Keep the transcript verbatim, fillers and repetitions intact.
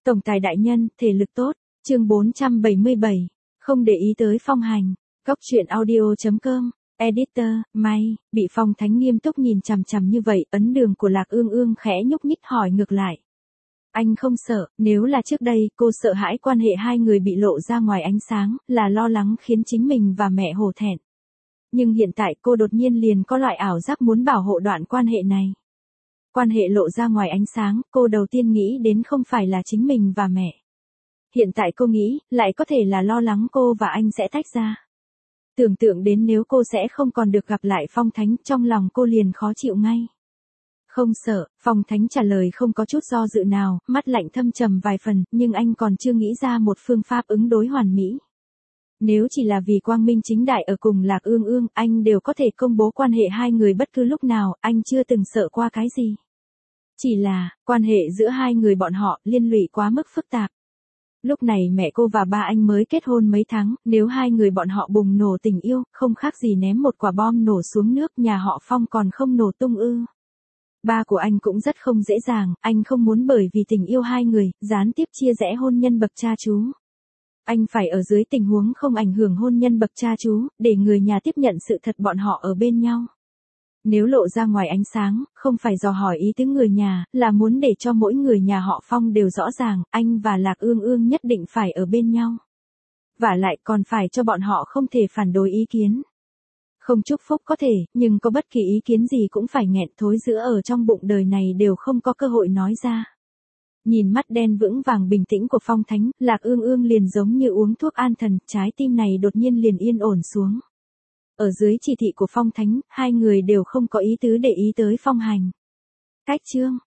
Tổng tài đại nhân, thể lực tốt, chương bốn trăm bảy mươi bảy, không để ý tới Phong Hành, góc truyện audio.com, editor, May, bị Phong Thánh nghiêm túc nhìn chằm chằm như vậy, ấn đường của Lạc Ương Ương khẽ nhúc nhích hỏi ngược lại. Anh không sợ, nếu là trước đây, cô sợ hãi quan hệ hai người bị lộ ra ngoài ánh sáng, là lo lắng khiến chính mình và mẹ hổ thẹn. Nhưng hiện tại cô đột nhiên liền có loại ảo giác muốn bảo hộ đoạn quan hệ này. Quan hệ lộ ra ngoài ánh sáng, cô đầu tiên nghĩ đến không phải là chính mình và mẹ. Hiện tại cô nghĩ, lại có thể là lo lắng cô và anh sẽ tách ra. Tưởng tượng đến nếu cô sẽ không còn được gặp lại Phong Thánh, trong lòng cô liền khó chịu ngay. Không sợ, Phong Thánh trả lời không có chút do dự nào, mắt lạnh thâm trầm vài phần, nhưng anh còn chưa nghĩ ra một phương pháp ứng đối hoàn mỹ. Nếu chỉ là vì quang minh chính đại ở cùng Lạc Ương Ương, anh đều có thể công bố quan hệ hai người bất cứ lúc nào, anh chưa từng sợ qua cái gì. Chỉ là, quan hệ giữa hai người bọn họ liên lụy quá mức phức tạp. Lúc này mẹ cô và ba anh mới kết hôn mấy tháng, nếu hai người bọn họ bùng nổ tình yêu, không khác gì ném một quả bom nổ xuống nước, nhà họ Phong còn không nổ tung ư. Ba của anh cũng rất không dễ dàng, anh không muốn bởi vì tình yêu hai người, gián tiếp chia rẽ hôn nhân bậc cha chú. Anh phải ở dưới tình huống không ảnh hưởng hôn nhân bậc cha chú, để người nhà tiếp nhận sự thật bọn họ ở bên nhau. Nếu lộ ra ngoài ánh sáng, không phải dò hỏi ý tứ người nhà, là muốn để cho mỗi người nhà họ Phong đều rõ ràng, anh và Lạc Ương Ương nhất định phải ở bên nhau. Vả lại còn phải cho bọn họ không thể phản đối ý kiến. Không chúc phúc có thể, nhưng có bất kỳ ý kiến gì cũng phải nghẹn thối giữa ở trong bụng đời này đều không có cơ hội nói ra. Nhìn mắt đen vững vàng bình tĩnh của Phong Thánh, Lạc Ương Ương liền giống như uống thuốc an thần, trái tim này đột nhiên liền yên ổn xuống. Ở dưới chỉ thị của Phong Thánh, hai người đều không có ý tứ để ý tới Phong Hành. Cách chương,